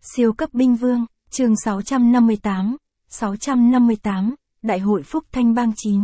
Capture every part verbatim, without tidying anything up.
Siêu cấp binh vương, chương sáu trăm năm mươi tám, sáu trăm năm mươi tám, Đại hội Phúc Thanh Bang chín.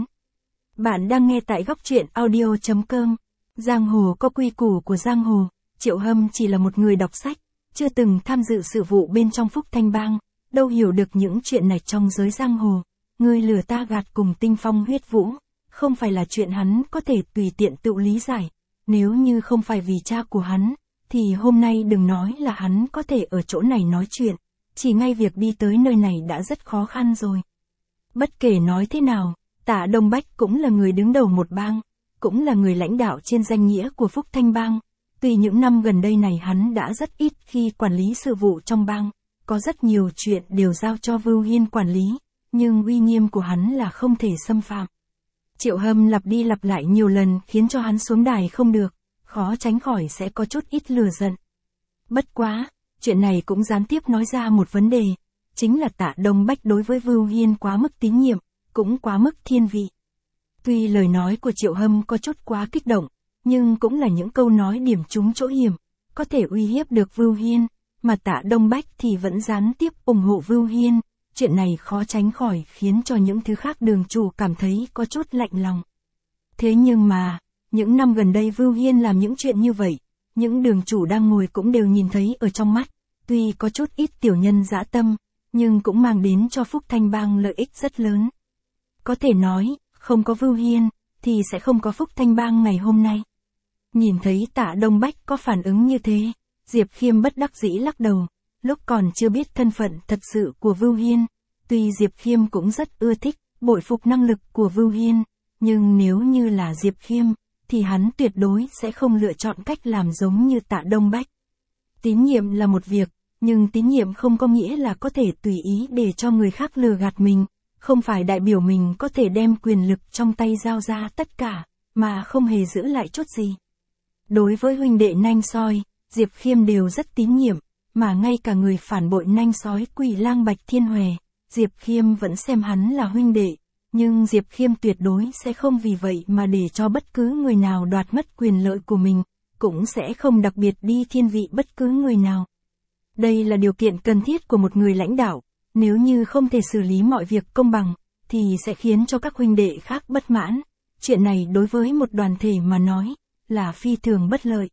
Bạn đang nghe tại góc truyện audio chấm com. Giang hồ có quy củ của giang hồ, Triệu Hâm chỉ là một người đọc sách, chưa từng tham dự sự vụ bên trong Phúc Thanh Bang, đâu hiểu được những chuyện này trong giới giang hồ. Ngươi lừa ta gạt cùng tinh phong huyết vũ, không phải là chuyện hắn có thể tùy tiện tự lý giải. Nếu như không phải vì cha của hắn, thì hôm nay đừng nói là hắn có thể ở chỗ này nói chuyện, chỉ ngay việc đi tới nơi này đã rất khó khăn rồi. Bất kể nói thế nào, Tạ Đông Bách cũng là người đứng đầu một bang, cũng là người lãnh đạo trên danh nghĩa của Phúc Thanh Bang. Tuy những năm gần đây này hắn đã rất ít khi quản lý sự vụ trong bang, có rất nhiều chuyện đều giao cho Vưu Hiên quản lý, nhưng uy nghiêm của hắn là không thể xâm phạm. Triệu Hâm lặp đi lặp lại nhiều lần khiến cho hắn xuống đài không được, khó tránh khỏi sẽ có chút ít lừa giận. Bất quá, chuyện này cũng gián tiếp nói ra một vấn đề, chính là Tạ Đông Bách đối với Vưu Hiên quá mức tín nhiệm, cũng quá mức thiên vị. Tuy lời nói của Triệu Hâm có chút quá kích động, nhưng cũng là những câu nói điểm trúng chỗ hiểm, có thể uy hiếp được Vưu Hiên, mà Tạ Đông Bách thì vẫn gián tiếp ủng hộ Vưu Hiên. Chuyện này khó tránh khỏi khiến cho những thứ khác đường chủ cảm thấy có chút lạnh lòng. Thế nhưng mà, những năm gần đây Vưu Hiên làm những chuyện như vậy, những đường chủ đang ngồi cũng đều nhìn thấy ở trong mắt, tuy có chút ít tiểu nhân dã tâm, nhưng cũng mang đến cho Phúc Thanh Bang lợi ích rất lớn. Có thể nói, không có Vưu Hiên, thì sẽ không có Phúc Thanh Bang ngày hôm nay. Nhìn thấy Tạ Đông Bách có phản ứng như thế, Diệp Khiêm bất đắc dĩ lắc đầu. Lúc còn chưa biết thân phận thật sự của Vưu Hiên, tuy Diệp Khiêm cũng rất ưa thích, bội phục năng lực của Vưu Hiên, nhưng nếu như là Diệp Khiêm, thì hắn tuyệt đối sẽ không lựa chọn cách làm giống như Tạ Đông Bách. Tín nhiệm là một việc, nhưng tín nhiệm không có nghĩa là có thể tùy ý để cho người khác lừa gạt mình, không phải đại biểu mình có thể đem quyền lực trong tay giao ra tất cả, mà không hề giữ lại chút gì. Đối với huynh đệ Nanh Soi, Diệp Khiêm đều rất tín nhiệm. Mà ngay cả người phản bội Nanh Sói Quỷ Lang Bạch Thiên Huệ, Diệp Khiêm vẫn xem hắn là huynh đệ, nhưng Diệp Khiêm tuyệt đối sẽ không vì vậy mà để cho bất cứ người nào đoạt mất quyền lợi của mình, cũng sẽ không đặc biệt đi thiên vị bất cứ người nào. Đây là điều kiện cần thiết của một người lãnh đạo, nếu như không thể xử lý mọi việc công bằng, thì sẽ khiến cho các huynh đệ khác bất mãn. Chuyện này đối với một đoàn thể mà nói, là phi thường bất lợi.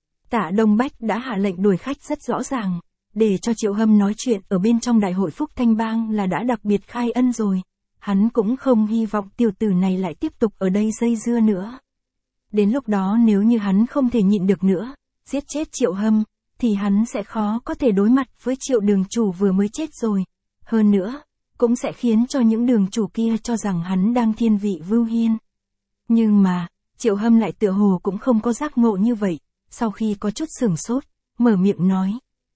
Tạ Đông Bách đã hạ lệnh đuổi khách rất rõ ràng, để cho Triệu Hâm nói chuyện ở bên trong Đại hội Phúc Thanh Bang là đã đặc biệt khai ân rồi. Hắn cũng không hy vọng tiểu tử này lại tiếp tục ở đây dây dưa nữa. Đến lúc đó nếu như hắn không thể nhịn được nữa, giết chết Triệu Hâm, thì hắn sẽ khó có thể đối mặt với Triệu đường chủ vừa mới chết rồi. Hơn nữa, cũng sẽ khiến cho những đường chủ kia cho rằng hắn đang thiên vị Vưu Hiên. Nhưng mà, Triệu Hâm lại tựa hồ cũng không có giác ngộ như vậy. Sau khi có chút sửng sốt, mở miệng nói.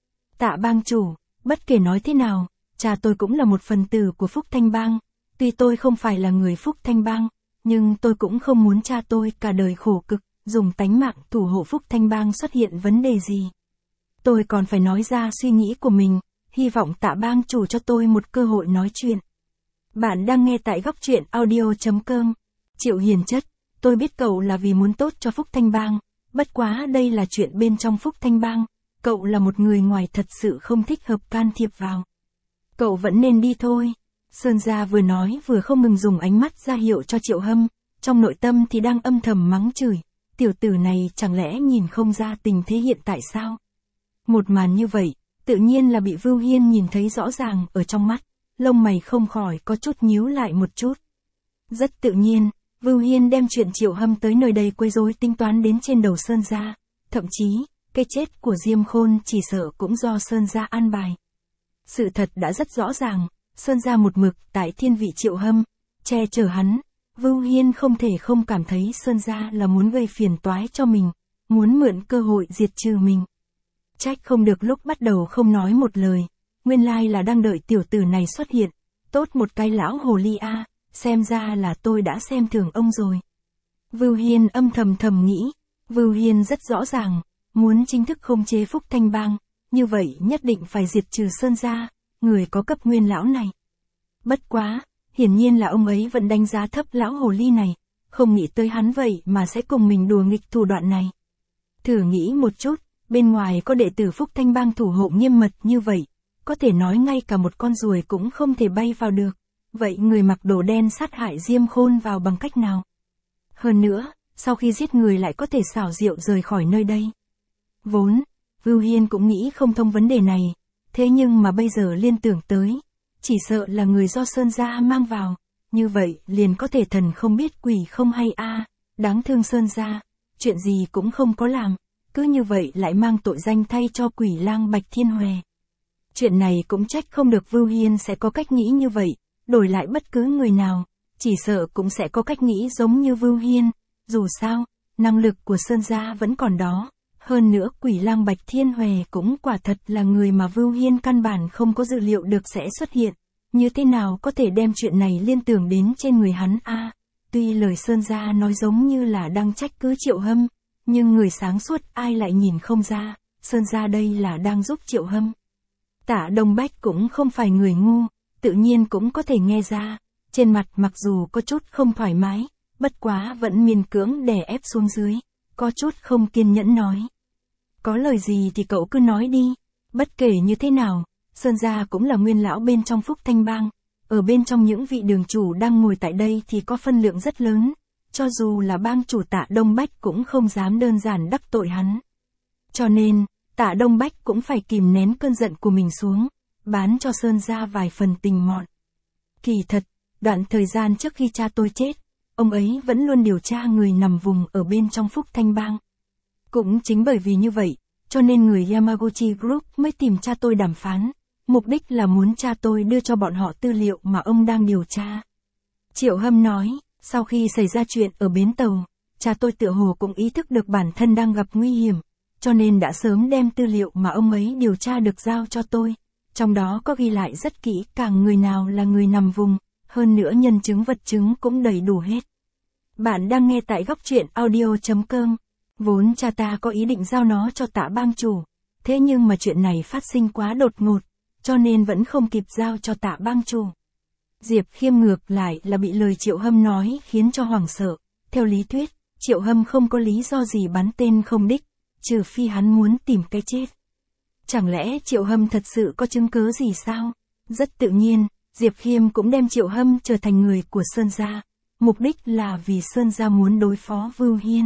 Tạ bang chủ, bất kể nói thế nào, cha tôi cũng là một phần tử của Phúc Thanh Bang. Tuy tôi không phải là người Phúc Thanh Bang, nhưng tôi cũng không muốn cha tôi cả đời khổ cực, dùng tánh mạng thủ hộ Phúc Thanh Bang xuất hiện vấn đề gì. Tôi còn phải nói ra suy nghĩ của mình, hy vọng Tạ bang chủ cho tôi một cơ hội nói chuyện. Bạn đang nghe tại góc truyện audio chấm com. Triệu Hiền Chất, tôi biết cậu là vì muốn tốt cho Phúc Thanh Bang. Bất quá đây là chuyện bên trong Phúc Thanh Bang, cậu là một người ngoài thật sự không thích hợp can thiệp vào. Cậu vẫn nên đi thôi. Sơn Gia vừa nói vừa không ngừng dùng ánh mắt ra hiệu cho Triệu Hâm, trong nội tâm thì đang âm thầm mắng chửi, tiểu tử này chẳng lẽ nhìn không ra tình thế hiện tại sao? Một màn như vậy, tự nhiên là bị Vưu Hiên nhìn thấy rõ ràng ở trong mắt, lông mày không khỏi có chút nhíu lại một chút. Rất tự nhiên. Vưu Hiên đem chuyện Triệu Hâm tới nơi đây quấy rối tính toán đến trên đầu Sơn Gia, thậm chí, cái chết của Diêm Khôn chỉ sợ cũng do Sơn Gia an bài. Sự thật đã rất rõ ràng, Sơn Gia một mực tại thiên vị Triệu Hâm, che chở hắn, Vưu Hiên không thể không cảm thấy Sơn Gia là muốn gây phiền toái cho mình, muốn mượn cơ hội diệt trừ mình. Trách không được lúc bắt đầu không nói một lời, nguyên lai là đang đợi tiểu tử này xuất hiện, tốt một cái lão hồ ly a. Xem ra là tôi đã xem thường ông rồi. Vưu Hiên âm thầm thầm nghĩ, Vưu Hiên rất rõ ràng, muốn chính thức khống chế Phúc Thanh Bang, như vậy nhất định phải diệt trừ Sơn Gia, người có cấp nguyên lão này. Bất quá, hiển nhiên là ông ấy vẫn đánh giá thấp lão hồ ly này, không nghĩ tới hắn vậy mà sẽ cùng mình đùa nghịch thủ đoạn này. Thử nghĩ một chút, bên ngoài có đệ tử Phúc Thanh Bang thủ hộ nghiêm mật như vậy, có thể nói ngay cả một con ruồi cũng không thể bay vào được. Vậy người mặc đồ đen sát hại Diêm Khôn vào bằng cách nào? Hơn nữa, sau khi giết người lại có thể xảo diệu rời khỏi nơi đây. Vốn, Vưu Hiên cũng nghĩ không thông vấn đề này, thế nhưng mà bây giờ liên tưởng tới, chỉ sợ là người do Sơn gia mang vào, như vậy liền có thể thần không biết quỷ không hay a, đáng thương Sơn gia, chuyện gì cũng không có làm, cứ như vậy lại mang tội danh thay cho quỷ lang Bạch Thiên Huệ. Chuyện này cũng trách không được Vưu Hiên sẽ có cách nghĩ như vậy, đổi lại bất cứ người nào, chỉ sợ cũng sẽ có cách nghĩ giống như Vưu Hiên, dù sao, năng lực của Sơn gia vẫn còn đó. Hơn nữa quỷ lang Bạch Thiên Huệ cũng quả thật là người mà Vưu Hiên căn bản không có dự liệu được sẽ xuất hiện. Như thế nào có thể đem chuyện này liên tưởng đến trên người hắn a? À, tuy lời Sơn gia nói giống như là đang trách cứ Triệu Hâm, nhưng người sáng suốt ai lại nhìn không ra, Sơn gia đây là đang giúp Triệu Hâm. Tạ Đông Bách cũng không phải người ngu, tự nhiên cũng có thể nghe ra, trên mặt mặc dù có chút không thoải mái, bất quá vẫn miên cưỡng đè ép xuống dưới, có chút không kiên nhẫn nói. Có lời gì thì cậu cứ nói đi, bất kể như thế nào, Sơn gia cũng là nguyên lão bên trong Phúc Thanh Bang, ở bên trong những vị đường chủ đang ngồi tại đây thì có phân lượng rất lớn, cho dù là bang chủ Tạ Đông Bách cũng không dám đơn giản đắc tội hắn. Cho nên, Tạ Đông Bách cũng phải kìm nén cơn giận của mình xuống, bán cho Sơn gia vài phần tình mọn. Kỳ thật, đoạn thời gian trước khi cha tôi chết, ông ấy vẫn luôn điều tra người nằm vùng ở bên trong Phúc Thanh Bang. Cũng chính bởi vì như vậy, cho nên người Yamaguchi Group mới tìm cha tôi đàm phán, mục đích là muốn cha tôi đưa cho bọn họ tư liệu mà ông đang điều tra. Triệu Hâm nói, sau khi xảy ra chuyện ở bến tàu, cha tôi tựa hồ cũng ý thức được bản thân đang gặp nguy hiểm, cho nên đã sớm đem tư liệu mà ông ấy điều tra được giao cho tôi, trong đó có ghi lại rất kỹ càng người nào là người nằm vùng, hơn nữa nhân chứng vật chứng cũng đầy đủ hết. Bạn đang nghe tại góc truyện audio chấm com. Vốn cha ta có ý định giao nó cho Tạ bang chủ, thế nhưng mà chuyện này phát sinh quá đột ngột, cho nên vẫn không kịp giao cho Tạ bang chủ. Diệp Khiêm ngược lại là bị lời Triệu Hâm nói khiến cho hoảng sợ, theo lý thuyết, Triệu Hâm không có lý do gì bắn tên không đích, trừ phi hắn muốn tìm cái chết. Chẳng lẽ Triệu Hâm thật sự có chứng cứ gì sao? Rất tự nhiên, Diệp Khiêm cũng đem Triệu Hâm trở thành người của Sơn gia, mục đích là vì Sơn gia muốn đối phó Vưu Hiên.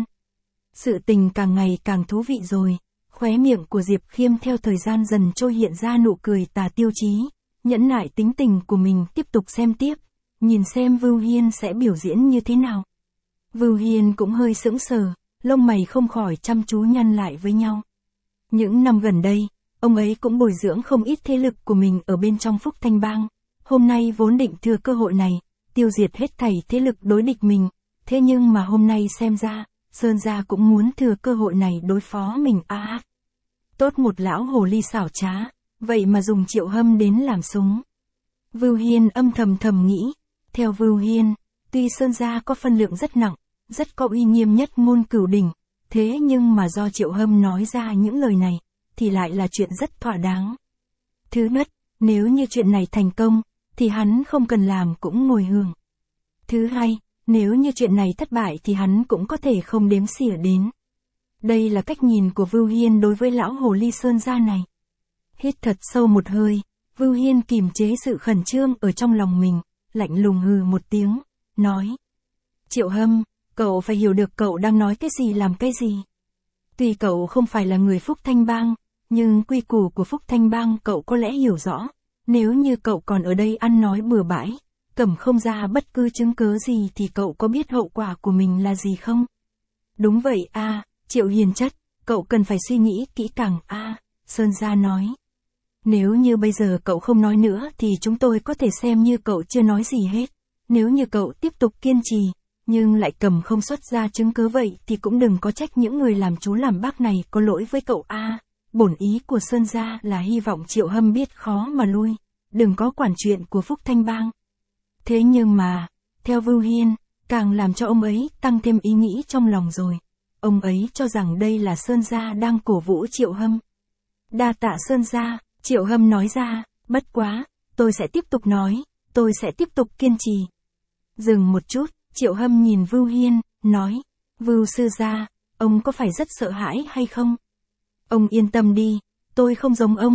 Sự tình càng ngày càng thú vị rồi, khóe miệng của Diệp Khiêm theo thời gian dần trôi hiện ra nụ cười tà tiêu chí, nhẫn nại tính tình của mình tiếp tục xem tiếp, nhìn xem Vưu Hiên sẽ biểu diễn như thế nào. Vưu Hiên cũng hơi sững sờ, lông mày không khỏi chăm chú nhăn lại với nhau. Những năm gần đây, ông ấy cũng bồi dưỡng không ít thế lực của mình ở bên trong Phúc Thanh Bang, hôm nay vốn định thừa cơ hội này, tiêu diệt hết thảy thế lực đối địch mình, thế nhưng mà hôm nay xem ra, Sơn gia cũng muốn thừa cơ hội này đối phó mình a. À, tốt một lão hồ ly xảo trá, vậy mà dùng Triệu Hâm đến làm súng. Vưu Hiên âm thầm thầm nghĩ, theo Vưu Hiên, tuy Sơn gia có phân lượng rất nặng, rất có uy nghiêm nhất môn cửu đỉnh, thế nhưng mà do Triệu Hâm nói ra những lời này, thì lại là chuyện rất thỏa đáng. Thứ nhất, nếu như chuyện này thành công, thì hắn không cần làm cũng ngồi hưởng. Thứ hai, nếu như chuyện này thất bại thì hắn cũng có thể không đếm xỉa đến. Đây là cách nhìn của Vưu Hiên đối với lão hồ ly Sơn gia này. Hít thật sâu một hơi, Vưu Hiên kìm chế sự khẩn trương ở trong lòng mình, lạnh lùng hừ một tiếng, nói. Triệu Hâm, cậu phải hiểu được cậu đang nói cái gì làm cái gì. Tuy cậu không phải là người Phúc Thanh Bang, nhưng quy củ của Phúc Thanh Bang cậu có lẽ hiểu rõ. Nếu như cậu còn ở đây ăn nói bừa bãi, cầm không ra bất cứ chứng cứ gì thì cậu có biết hậu quả của mình là gì không? Đúng vậy a, à, Triệu Hiền chất, cậu cần phải suy nghĩ kỹ càng a, à, Sơn gia nói. Nếu như bây giờ cậu không nói nữa thì chúng tôi có thể xem như cậu chưa nói gì hết. Nếu như cậu tiếp tục kiên trì, nhưng lại cầm không xuất ra chứng cứ vậy thì cũng đừng có trách những người làm chú làm bác này có lỗi với cậu a. À, bổn ý của Sơn gia là hy vọng Triệu Hâm biết khó mà lui, đừng có quản chuyện của Phúc Thanh Bang. Thế nhưng mà, theo Vưu Hiên, càng làm cho ông ấy tăng thêm ý nghĩ trong lòng rồi. Ông ấy cho rằng đây là Sơn gia đang cổ vũ Triệu Hâm. Đa tạ Sơn gia, Triệu Hâm nói ra, bất quá, tôi sẽ tiếp tục nói, tôi sẽ tiếp tục kiên trì. Dừng một chút, Triệu Hâm nhìn Vưu Hiên, nói, Vưu sư gia, ông có phải rất sợ hãi hay không? Ông yên tâm đi, tôi không giống ông,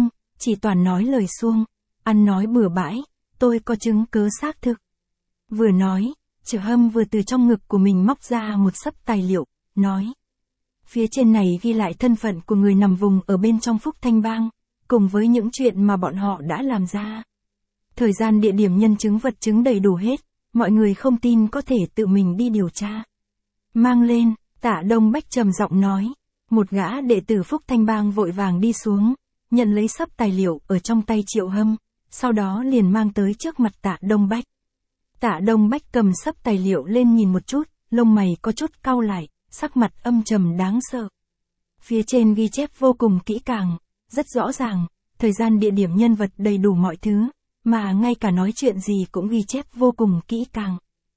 chỉ toàn nói lời suông, ăn nói bừa bãi, tôi có chứng cớ xác thực. Vừa nói, Triệu Hâm vừa từ trong ngực của mình móc ra một xấp tài liệu, nói. Phía trên này ghi lại thân phận của người nằm vùng ở bên trong Phúc Thanh Bang, cùng với những chuyện mà bọn họ đã làm ra. Thời gian, địa điểm, nhân chứng, vật chứng đầy đủ hết, mọi người không tin có thể tự mình đi điều tra. Mang lên, Tạ Đông Bách trầm giọng nói. Một gã đệ tử Phúc Thanh Bang vội vàng đi xuống, nhận lấy xấp tài liệu ở trong tay Triệu Hâm, sau đó liền mang tới trước mặt Tạ Đông Bách. Tạ Đông Bách cầm xấp tài liệu lên nhìn một chút, lông mày có chút cau lại, sắc mặt âm trầm đáng sợ. Phía trên ghi chép vô cùng kỹ càng, rất rõ ràng, thời gian, địa điểm, nhân vật đầy đủ mọi thứ, mà ngay cả nói chuyện gì cũng ghi chép vô cùng kỹ càng.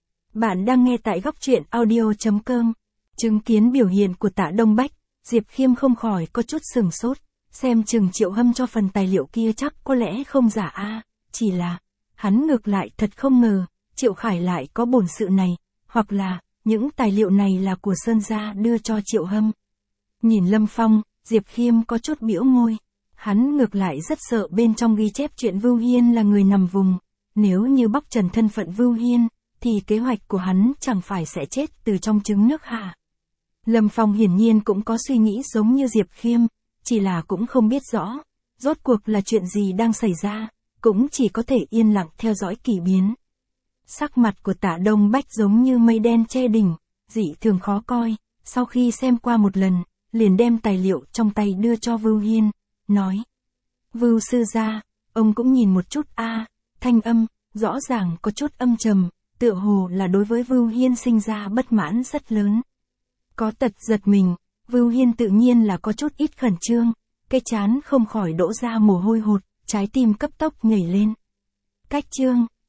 Bạn đang nghe tại góc truyện audio chấm com. Chứng kiến biểu hiện của Tạ Đông Bách, Diệp Khiêm không khỏi có chút sừng sốt, xem chừng Triệu Hâm cho phần tài liệu kia chắc có lẽ không giả a, chỉ là, hắn ngược lại thật không ngờ, Triệu Khải lại có bổn sự này, hoặc là, những tài liệu này là của Sơn gia đưa cho Triệu Hâm. Nhìn Lâm Phong, Diệp Khiêm có chút bĩu môi, hắn ngược lại rất sợ bên trong ghi chép chuyện Vưu Hiên là người nằm vùng, nếu như bóc trần thân phận Vưu Hiên, thì kế hoạch của hắn chẳng phải sẽ chết từ trong trứng nước hả? Lâm Phong hiển nhiên cũng có suy nghĩ giống như Diệp Khiêm, chỉ là cũng không biết rõ, rốt cuộc là chuyện gì đang xảy ra, cũng chỉ có thể yên lặng theo dõi kỳ biến. Sắc mặt của Tạ Đông Bách giống như mây đen che đỉnh, dị thường khó coi, sau khi xem qua một lần, liền đem tài liệu trong tay đưa cho Vưu Hiên, nói. Vưu sư gia, ông cũng nhìn một chút a, thanh âm, rõ ràng có chút âm trầm, tựa hồ là đối với Vưu Hiên sinh ra bất mãn rất lớn. Có tật giật mình, Vưu Hiên tự nhiên là có chút ít khẩn trương, cái trán không khỏi đổ ra mồ hôi hột, trái tim cấp tốc nhảy lên. Cách chương